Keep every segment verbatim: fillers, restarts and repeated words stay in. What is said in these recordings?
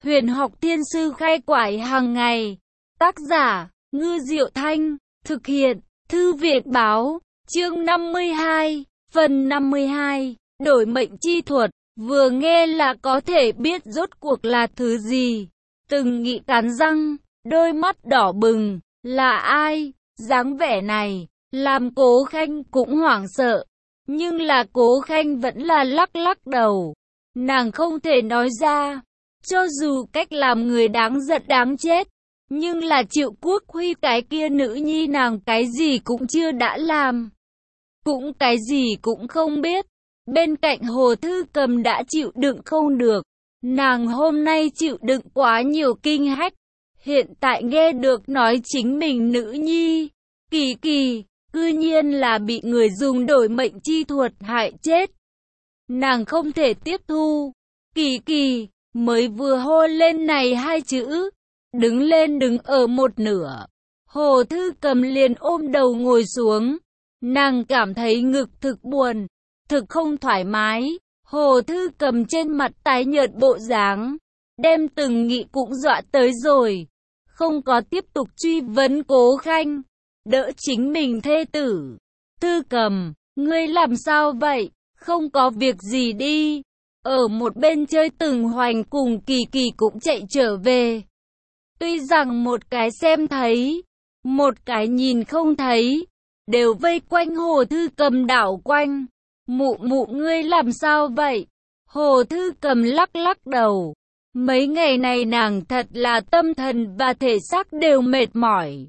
Huyền học thiên sư khai quải hàng ngày. Tác giả, Ngư Diệu Thanh. Thực hiện, Thư viện Báo. Chương năm mươi hai, phần năm mươi hai. Đổi mệnh chi thuật. Vừa nghe là có thể biết rốt cuộc là thứ gì. Từng Nghị cắn răng, đôi mắt đỏ bừng. Là ai? Dáng vẻ này, làm Cố Khanh cũng hoảng sợ. Nhưng là Cố Khanh vẫn là lắc lắc đầu. Nàng không thể nói ra. Cho dù cách làm người đáng giận đáng chết. Nhưng là Triệu Quốc Huy cái kia nữ nhi nàng cái gì cũng chưa đã làm. Cũng cái gì cũng không biết. Bên cạnh Hồ Thư Cầm đã chịu đựng không được. Nàng hôm nay chịu đựng quá nhiều kinh hách. Hiện tại nghe được nói chính mình nữ nhi. Kỳ kỳ, cư nhiên là bị người dùng đổi mệnh chi thuật hại chết. Nàng không thể tiếp thu. Kỳ kỳ, mới vừa hô lên này hai chữ. Đứng lên đứng ở một nửa. Hồ Thư Cầm liền ôm đầu ngồi xuống. Nàng cảm thấy ngực thực buồn, thực không thoải mái. Hồ Thư Cầm trên mặt tái nhợt bộ dáng, đem Từng Nghị cũng dọa tới rồi. Không có tiếp tục truy vấn Cố Khanh, đỡ chính mình thê tử. Thư Cầm, ngươi làm sao vậy? Không có việc gì đi. Ở một bên chơi Từng Hoành cùng Kỳ Kỳ cũng chạy trở về. Tuy rằng một cái xem thấy, một cái nhìn không thấy, đều vây quanh Hồ Thư Cầm đảo quanh. Mụ mụ ngươi làm sao vậy? Hồ Thư Cầm lắc lắc đầu. Mấy ngày này nàng thật là tâm thần và thể xác đều mệt mỏi.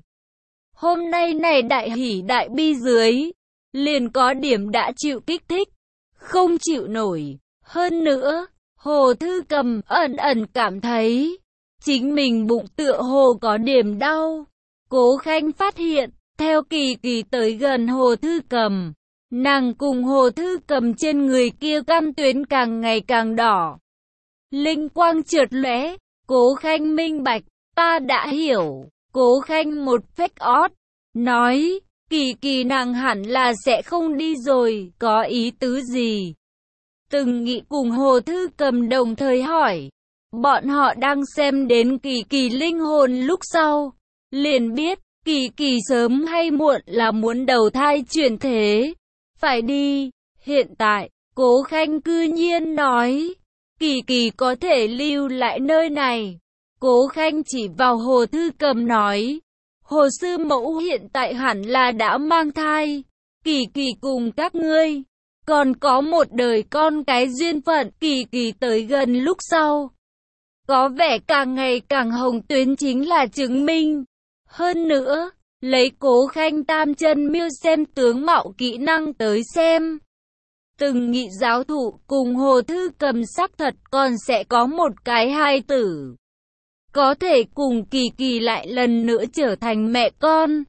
Hôm nay này đại hỉ đại bi dưới, liền có điểm đã chịu kích thích, không chịu nổi. Hơn nữa, Hồ Thư Cầm ẩn ẩn cảm thấy chính mình bụng tựa hồ có điểm đau. Cố Khanh phát hiện, theo Kỳ Kỳ tới gần Hồ Thư Cầm, nàng cùng Hồ Thư Cầm trên người kia cam tuyến càng ngày càng đỏ. Linh quang chợt lóe, Cố Khanh minh bạch, ta đã hiểu. Cố Khanh một phách ót, nói, Kỳ Kỳ nàng hẳn là sẽ không đi rồi, có ý tứ gì? Từng Nghị cùng Hồ Thư Cầm đồng thời hỏi. Bọn họ đang xem đến Kỳ Kỳ linh hồn lúc sau, liền biết, Kỳ Kỳ sớm hay muộn là muốn đầu thai chuyển thế. Phải đi. Hiện tại, Cố Khanh cư nhiên nói, Kỳ Kỳ có thể lưu lại nơi này. Cố Khanh chỉ vào Hồ Thư Cầm nói, Hồ sư mẫu hiện tại hẳn là đã mang thai. Kỳ Kỳ cùng các ngươi còn có một đời con cái duyên phận. Kỳ Kỳ tới gần lúc sau, có vẻ càng ngày càng hồng tuyến chính là chứng minh. Hơn nữa, lấy Cố Khanh tam chân miêu xem tướng mạo kỹ năng tới xem, Từng Nghị giáo thụ cùng Hồ Thư Cầm xác thật còn sẽ có một cái hai tử. Có thể cùng Kỳ Kỳ lại lần nữa trở thành mẹ con,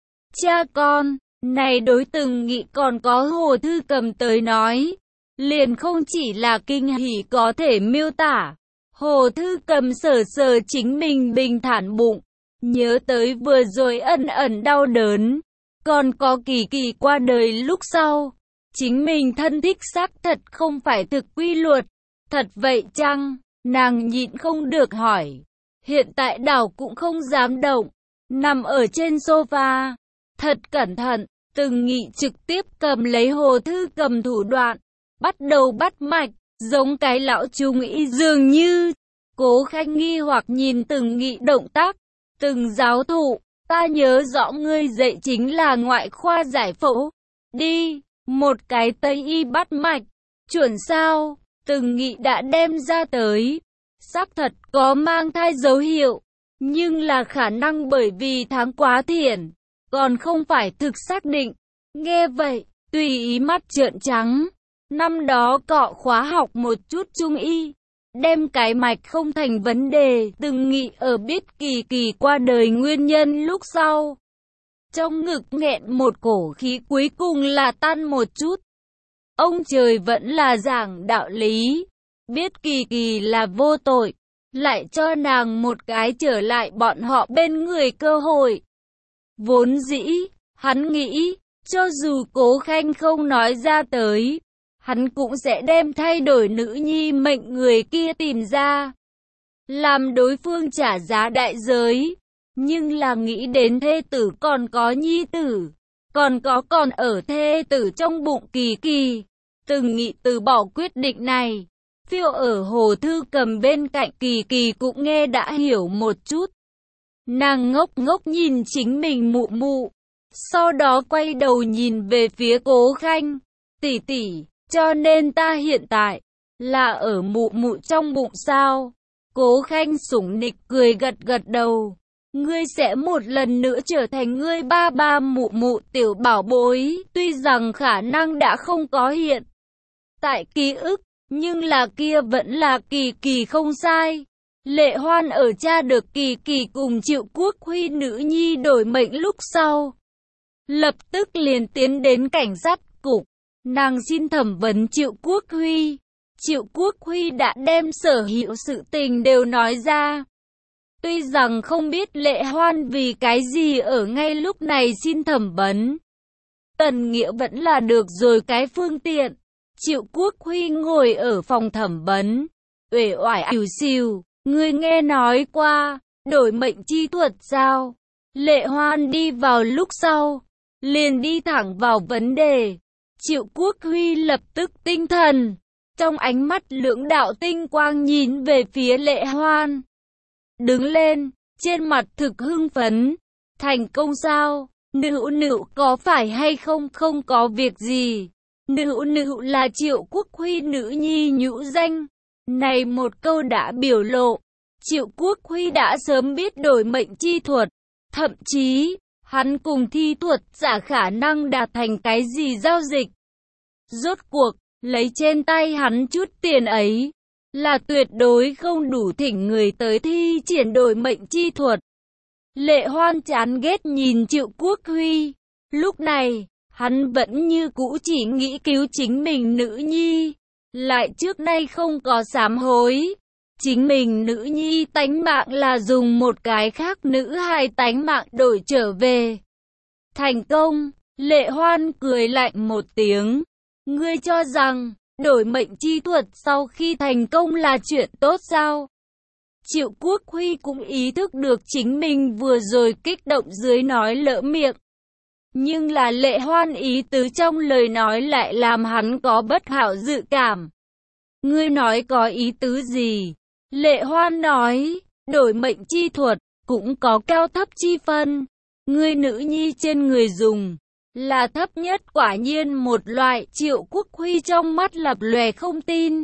cha con. Này đối Từng Nghị còn có Hồ Thư Cầm tới nói, liền không chỉ là kinh hỉ có thể miêu tả. Hồ Thư Cầm sờ sờ chính mình bình thản bụng, nhớ tới vừa rồi ẩn ẩn đau đớn, còn có Kỳ Kỳ qua đời lúc sau. Chính mình thân thích xác thật không phải thực quy luật. Thật vậy chăng? Nàng nhịn không được hỏi. Hiện tại đảo cũng không dám động, nằm ở trên sofa. Thật cẩn thận, Từng Nghị trực tiếp cầm lấy Hồ Thư Cầm thủ đoạn, bắt đầu bắt mạch, giống cái lão trung y dường như. Cố Khanh nghi hoặc nhìn Từng Nghị động tác. Từng giáo thụ, ta nhớ rõ ngươi dạy chính là ngoại khoa giải phẫu. Đi, một cái Tây y bắt mạch, chuẩn sao? Từng Nghị đã đem ra tới. Xác thật có mang thai dấu hiệu, nhưng là khả năng bởi vì tháng quá thiển, còn không phải thực xác định. Nghe vậy, tùy ý mắt trợn trắng. Năm đó cọ khóa học một chút trung y, đem cái mạch không thành vấn đề. Từng Nghị ở biết Kỳ Kỳ qua đời nguyên nhân lúc sau, trong ngực nghẹn một cổ khí, cuối cùng là tan một chút. Ông trời vẫn là giảng đạo lý, biết Kỳ Kỳ là vô tội, lại cho nàng một cái trở lại bọn họ bên người cơ hội. Vốn dĩ, hắn nghĩ, cho dù Cố Khanh không nói ra tới, hắn cũng sẽ đem thay đổi nữ nhi mệnh người kia tìm ra. làm đối phương trả giá đại giới. Nhưng là nghĩ đến thê tử còn có nhi tử, còn có còn ở thê tử trong bụng Kỳ Kỳ, từng nghĩ từ bỏ quyết định này. Phiêu ở Hồ Thư Cầm bên cạnh Kỳ Kỳ cũng nghe đã hiểu một chút. Nàng ngốc ngốc nhìn chính mình mụ mụ, sau đó quay đầu nhìn về phía Cố Khanh. Tỷ tỷ, cho nên ta hiện tại là ở mụ mụ trong bụng sao? Cố Khanh sủng nịch cười gật gật đầu. Ngươi sẽ một lần nữa trở thành ngươi ba ba mụ mụ tiểu bảo bối, tuy rằng khả năng đã không có hiện tại ký ức, nhưng là kia vẫn là Kỳ Kỳ không sai. Lệ Hoan ở cha được Kỳ Kỳ cùng Triệu Quốc Huy nữ nhi đổi mệnh lúc sau, lập tức liền tiến đến cảnh sát cục, nàng xin thẩm vấn Triệu Quốc Huy. Triệu Quốc Huy đã đem sở hữu sự tình đều nói ra. Tuy rằng không biết Lệ Hoan vì cái gì ở ngay lúc này xin thẩm vấn, Tần Nghĩa vẫn là được rồi cái phương tiện. Triệu Quốc Huy ngồi ở phòng thẩm vấn, uể oải ỉu xìu, ngươi nghe nói qua đổi mệnh chi thuật sao? Lệ Hoan đi vào lúc sau, liền đi thẳng vào vấn đề. Triệu Quốc Huy lập tức tinh thần, trong ánh mắt lưỡng đạo tinh quang nhìn về phía Lệ Hoan. Đứng lên, trên mặt thực hưng phấn. Thành công sao? Nữ nữ có phải hay không không có việc gì? Nữ nữ là Triệu Quốc Huy nữ nhi nhũ danh. Này một câu đã biểu lộ, Triệu Quốc Huy đã sớm biết đổi mệnh chi thuật. Thậm chí, hắn cùng thi thuật giả khả năng đạt thành cái gì giao dịch. Rốt cuộc, lấy trên tay hắn chút tiền ấy, là tuyệt đối không đủ thỉnh người tới thi triển đổi mệnh chi thuật. Lệ Hoan chán ghét nhìn Triệu Quốc Huy. Lúc này, hắn vẫn như cũ chỉ nghĩ cứu chính mình nữ nhi. Lại trước nay không có sám hối. Chính mình nữ nhi tánh mạng là dùng một cái khác nữ hài tánh mạng đổi trở về. Thành công, Lệ Hoan cười lạnh một tiếng. Ngươi cho rằng, đổi mệnh chi thuật sau khi thành công là chuyện tốt sao? Triệu Quốc Huy cũng ý thức được chính mình vừa rồi kích động dưới nói lỡ miệng. Nhưng là Lệ Hoan ý tứ trong lời nói lại làm hắn có bất hảo dự cảm. Ngươi nói có ý tứ gì? Lệ Hoan nói, đổi mệnh chi thuật, cũng có cao thấp chi phân. Ngươi nữ nhi trên người dùng, là thấp nhất quả nhiên một loại. Triệu Quốc Huy trong mắt lập lòe không tin.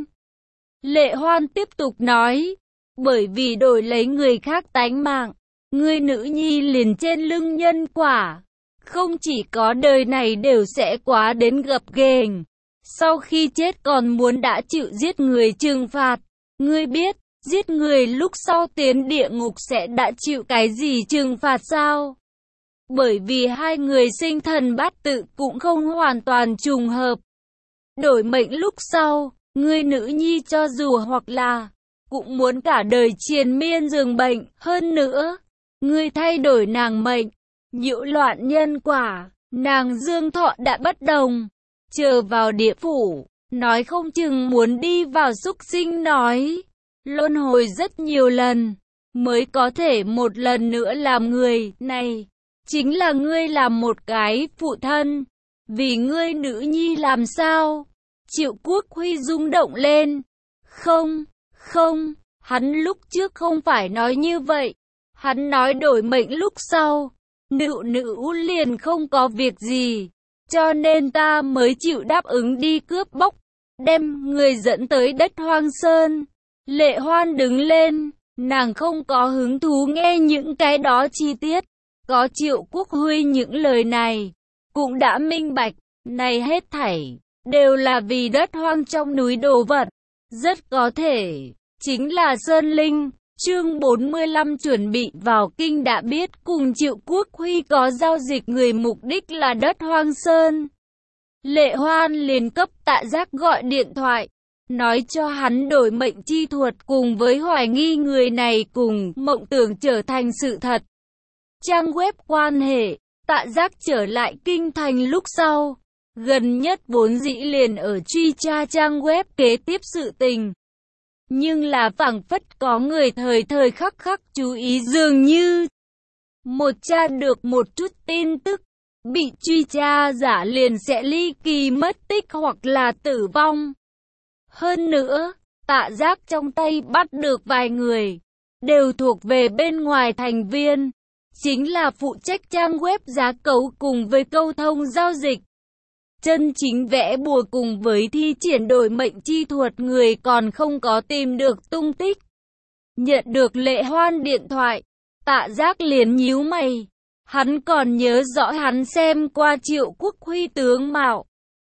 Lệ Hoan tiếp tục nói, bởi vì đổi lấy người khác tánh mạng, ngươi nữ nhi liền trên lưng nhân quả. Không chỉ có đời này đều sẽ quá đến gập ghềnh, sau khi chết còn muốn đã chịu giết người trừng phạt. Ngươi biết, giết người lúc sau tiến địa ngục sẽ đã chịu cái gì trừng phạt sao? Bởi vì hai người sinh thần bát tự cũng không hoàn toàn trùng hợp. Đổi mệnh lúc sau, ngươi nữ nhi cho dù hoặc là cũng muốn cả đời triền miên giường bệnh. Hơn nữa, ngươi thay đổi nàng mệnh, nhiễu loạn nhân quả, nàng dương thọ đã bất đồng. Chờ vào địa phủ, nói không chừng muốn đi vào súc sinh nói. Luân hồi rất nhiều lần, mới có thể một lần nữa làm người. Này, chính là ngươi làm một cái phụ thân, vì ngươi nữ nhi làm sao? Triệu Quốc Huy rung động lên. Không, không, hắn lúc trước không phải nói như vậy. Hắn nói đổi mệnh lúc sau, nữ nữ liền không có việc gì. Cho nên ta mới chịu đáp ứng đi cướp bóc, đem người dẫn tới đất hoang sơn. Lệ Hoan đứng lên, nàng không có hứng thú nghe những cái đó chi tiết. Có Triệu Quốc Huy những lời này, cũng đã minh bạch, này hết thảy, đều là vì đất hoang trong núi đồ vật. Rất có thể, chính là Sơn Linh. Chương bốn mươi lăm chuẩn bị vào kinh đã biết cùng Triệu Quốc Huy có giao dịch người mục đích là đất hoang sơn. Lệ Hoan liền cấp Tạ Giác gọi điện thoại, nói cho hắn đổi mệnh chi thuật cùng với hoài nghi người này cùng mộng tưởng trở thành sự thật. Trang web quan hệ, Tạ Giác trở lại kinh thành lúc sau, gần nhất vốn dĩ liền ở truy tra trang web kế tiếp sự tình. Nhưng là phảng phất có người thời thời khắc khắc chú ý, dường như một tra được một chút tin tức, bị truy tra giả liền sẽ ly kỳ mất tích hoặc là tử vong. Hơn nữa, Tạ Giác trong tay bắt được vài người, đều thuộc về bên ngoài thành viên, chính là phụ trách trang web giá cấu cùng với câu thông giao dịch. Chân chính vẽ bùa cùng với thi triển đổi mệnh chi thuật người còn không có tìm được tung tích. Nhận được Lệ Hoan điện thoại, Tạ Giác liền nhíu mày. Hắn còn nhớ rõ hắn xem qua Triệu Quốc Huy tướng mạo.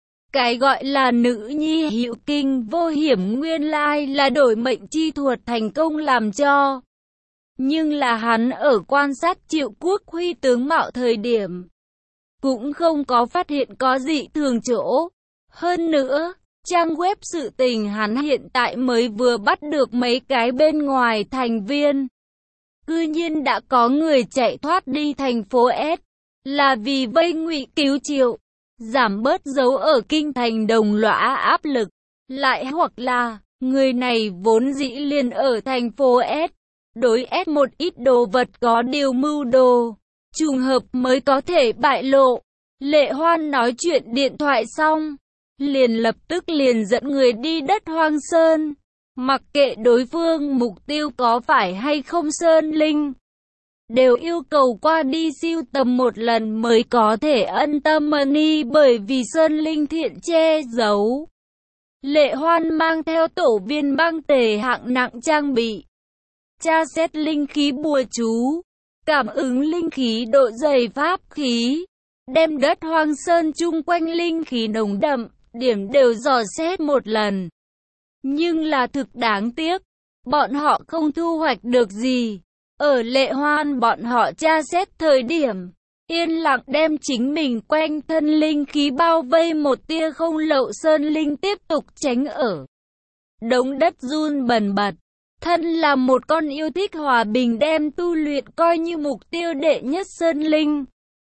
Cái gọi là nữ nhi hữu kinh vô hiểm nguyên lai là đổi mệnh chi thuật thành công làm cho. Nhưng là hắn ở quan sát Triệu Quốc Huy tướng mạo thời điểm, cũng không có phát hiện có dị thường chỗ. Hơn nữa, trang web sự tình hắn hiện tại mới vừa bắt được mấy cái bên ngoài thành viên. Cư nhiên đã có người chạy thoát đi thành phố S, là vì vây ngụy cứu Triệu, giảm bớt dấu ở kinh thành đồng lõa áp lực. Lại hoặc là, người này vốn dĩ liền ở thành phố S, đối S một ít đồ vật có điều mưu đồ, trùng hợp mới có thể bại lộ. Lệ Hoan nói chuyện điện thoại xong, liền lập tức liền dẫn người đi đất Hoang Sơn. Mặc kệ đối phương mục tiêu có phải hay không Sơn Linh, đều yêu cầu qua đi siêu tầm một lần mới có thể ân tâm đi, bởi vì Sơn Linh thiện che giấu. Lệ Hoan mang theo tổ viên băng tề hạng nặng trang bị, tra xét linh khí bùa chú, cảm ứng linh khí độ dày pháp khí, đem đất Hoang Sơn chung quanh linh khí nồng đậm, điểm đều dò xét một lần. Nhưng là thực đáng tiếc, bọn họ không thu hoạch được gì. Ở Lệ Hoan bọn họ tra xét thời điểm, yên lặng đem chính mình quanh thân linh khí bao vây một tia không lậu. Sơn Linh tiếp tục tránh ở đống đất run bần bật. Thân là một con yêu thích hòa bình đem tu luyện coi như mục tiêu đệ nhất Sơn Linh.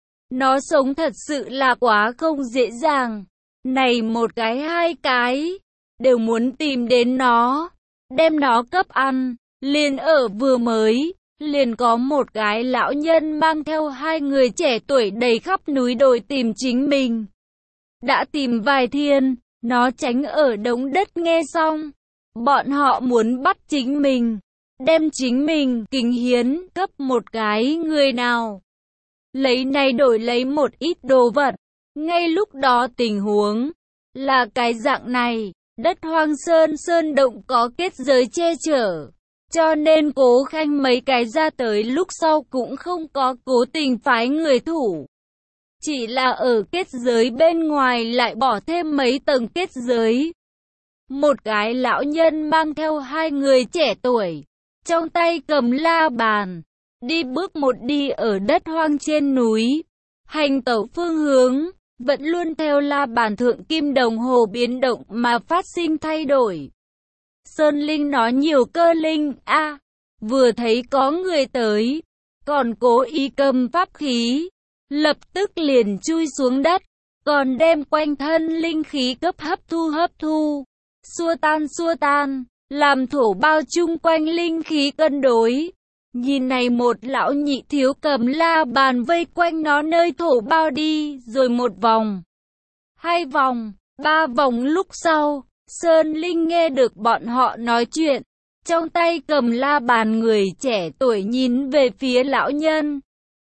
Nó sống thật sự là quá không dễ dàng. Này một cái hai cái, đều muốn tìm đến nó, đem nó cấp ăn. Liền ở vừa mới, liền có một cái lão nhân mang theo hai người trẻ tuổi đầy khắp núi đồi tìm chính mình. Đã tìm vài thiên, nó tránh ở đống đất nghe xong. Bọn họ muốn bắt chính mình, đem chính mình kính hiến cấp một cái người nào. Lấy này đổi lấy một ít đồ vật. Ngay lúc đó tình huống là cái dạng này. Đất Hoang Sơn Sơn Động có kết giới che chở, cho nên Cố Khanh mấy cái ra tới lúc sau cũng không có cố tình phái người thủ. Chỉ là ở kết giới bên ngoài lại bỏ thêm mấy tầng kết giới. Một cái lão nhân mang theo hai người trẻ tuổi, trong tay cầm la bàn, đi bước một đi ở đất hoang trên núi. Hành tẩu phương hướng vẫn luôn theo la bàn thượng kim đồng hồ biến động mà phát sinh thay đổi. Sơn Linh nói nhiều cơ linh a, à, vừa thấy có người tới, còn cố ý cầm pháp khí, lập tức liền chui xuống đất, còn đem quanh thân linh khí cấp hấp thu hấp thu, xua tan xua tan, làm thổ bao chung quanh linh khí cân đối. Nhìn này một lão nhị thiếu cầm la bàn vây quanh nó nơi thổ bao đi rồi một vòng, hai vòng, ba vòng lúc sau, Sơn Linh nghe được bọn họ nói chuyện, trong tay cầm la bàn người trẻ tuổi nhìn về phía lão nhân.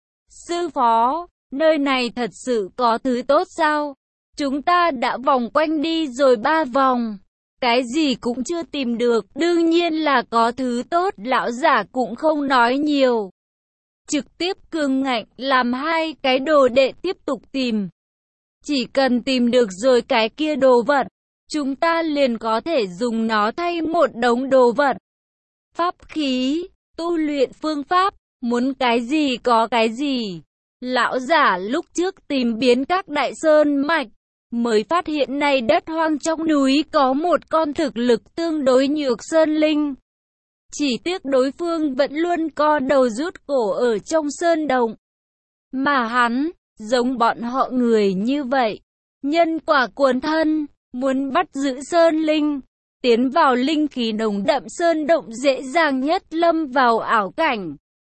Sư phó, nơi này thật sự có thứ tốt sao? Chúng ta đã vòng quanh đi rồi ba vòng, cái gì cũng chưa tìm được, đương nhiên là có thứ tốt. Lão giả cũng không nói nhiều, trực tiếp cường ngạnh làm hai cái đồ đệ tiếp tục tìm. Chỉ cần tìm được rồi cái kia đồ vật, chúng ta liền có thể dùng nó thay một đống đồ vật. Pháp khí, tu luyện phương pháp, muốn cái gì có cái gì. Lão giả lúc trước tìm biến các đại sơn mạch, mới phát hiện này đất hoang trong núi có một con thực lực tương đối nhược Sơn Linh. Chỉ tiếc đối phương vẫn luôn co đầu rút cổ ở trong sơn động. Mà hắn, giống bọn họ người như vậy, nhân quả cuốn thân, muốn bắt giữ Sơn Linh, tiến vào linh khí nồng đậm sơn động dễ dàng nhất lâm vào ảo cảnh.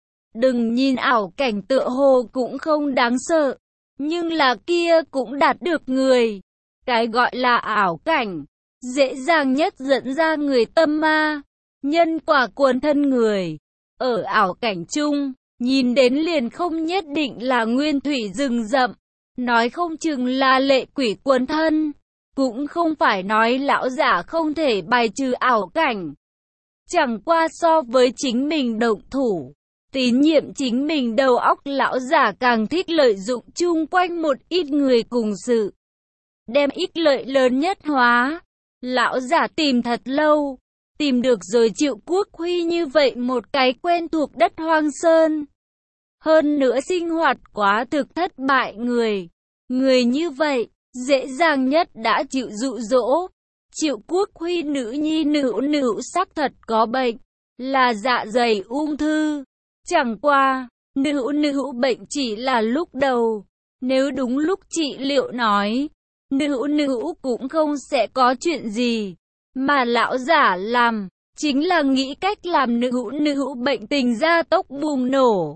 Đừng nhìn ảo cảnh tựa hồ cũng không đáng sợ, nhưng là kia cũng đạt được người. Cái gọi là ảo cảnh, dễ dàng nhất dẫn ra người tâm ma, nhân quả cuốn thân người. Ở ảo cảnh chung, nhìn đến liền không nhất định là nguyên thủy rừng rậm, nói không chừng là lệ quỷ cuốn thân. Cũng không phải nói lão giả không thể bài trừ ảo cảnh. Chẳng qua so với chính mình động thủ, tín nhiệm chính mình đầu óc, lão giả càng thích lợi dụng chung quanh một ít người cùng sự, đem ích lợi lớn nhất hóa. Lão giả tìm thật lâu, tìm được rồi Triệu Quốc Huy như vậy một cái quen thuộc đất hoang sơn. Hơn nữa sinh hoạt quá thực thất bại người. Người như vậy, dễ dàng nhất đã chịu dụ dỗ. Triệu Quốc Huy nữ nhi nữ nữ xác thật có bệnh, là dạ dày ung thư. Chẳng qua, nữ nữ bệnh chỉ là lúc đầu. Nếu đúng lúc trị liệu nói, nữ nữ cũng không sẽ có chuyện gì. Mà lão giả làm, chính là nghĩ cách làm nữ nữ bệnh tình gia tốc bùng nổ.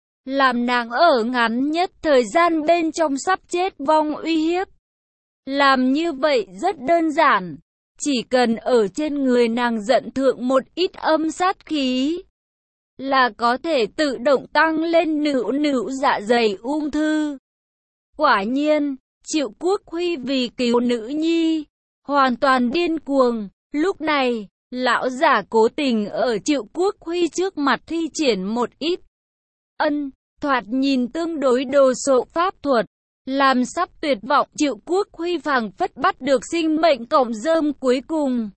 Làm nàng ở ngắn nhất thời gian bên trong sắp chết vong uy hiếp. Làm như vậy rất đơn giản, chỉ cần ở trên người nàng giận thượng một ít âm sát khí, là có thể tự động tăng lên nữ nữ dạ dày ung thư. Quả nhiên, Triệu Quốc Huy vì cứu nữ nhi, hoàn toàn điên cuồng. Lúc này, lão giả cố tình ở Triệu Quốc Huy trước mặt thi triển một ít ân, thoạt nhìn tương đối đồ sộ pháp thuật, làm sắp tuyệt vọng Triệu Quốc Huy phảng phất bắt được sinh mệnh cọng rơm cuối cùng.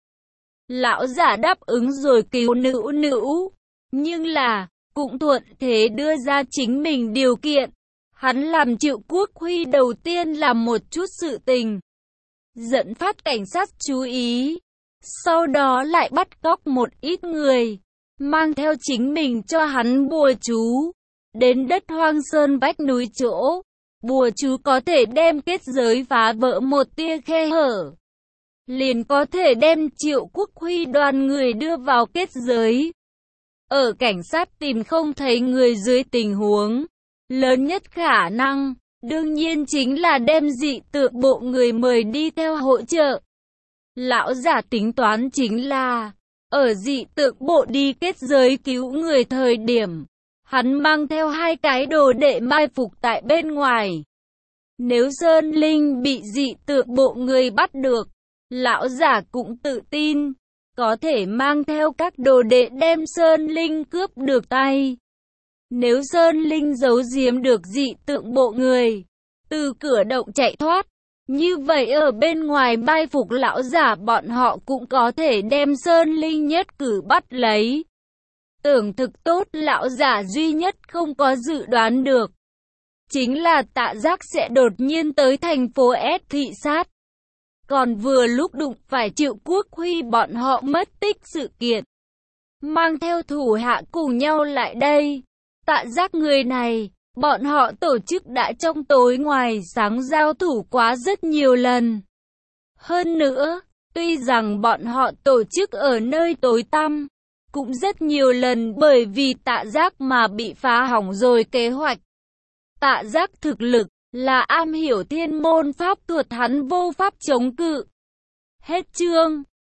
Lão giả đáp ứng rồi cứu nữ nữ, nhưng là, cũng thuận thế đưa ra chính mình điều kiện. Hắn làm Triệu Quốc Huy đầu tiên làm một chút sự tình, dẫn phát cảnh sát chú ý, sau đó lại bắt cóc một ít người, mang theo chính mình cho hắn bùa chú, đến đất hoang sơn vách núi chỗ. Bùa chú có thể đem kết giới phá vỡ một tia khe hở, liền có thể đem Triệu Quốc Huy đoàn người đưa vào kết giới. Ở cảnh sát tìm không thấy người dưới tình huống, lớn nhất khả năng, đương nhiên chính là đem dị tượng bộ người mời đi theo hỗ trợ. Lão giả tính toán chính là, ở dị tượng bộ đi kết giới cứu người thời điểm, hắn mang theo hai cái đồ đệ mai phục tại bên ngoài. Nếu Sơn Linh bị dị tượng bộ người bắt được, lão giả cũng tự tin, có thể mang theo các đồ đệ đem Sơn Linh cướp được tay. Nếu Sơn Linh giấu giếm được dị tượng bộ người, từ cửa động chạy thoát, như vậy ở bên ngoài mai phục lão giả bọn họ cũng có thể đem Sơn Linh nhất cử bắt lấy. Tưởng thực tốt, lão giả duy nhất không có dự đoán được, chính là Tạ Giác sẽ đột nhiên tới thành phố S thị sát. Còn vừa lúc đụng phải Triệu Quốc Huy bọn họ mất tích sự kiện, mang theo thủ hạ cùng nhau lại đây. Tạ Giác người này, bọn họ tổ chức đã trong tối ngoài sáng giao thủ quá rất nhiều lần. Hơn nữa, tuy rằng bọn họ tổ chức ở nơi tối tăm, cũng rất nhiều lần bởi vì Tạ Giác mà bị phá hỏng rồi kế hoạch. Tạ Giác thực lực là am hiểu thiên môn pháp thuật, hắn vô pháp chống cự. Hết chương.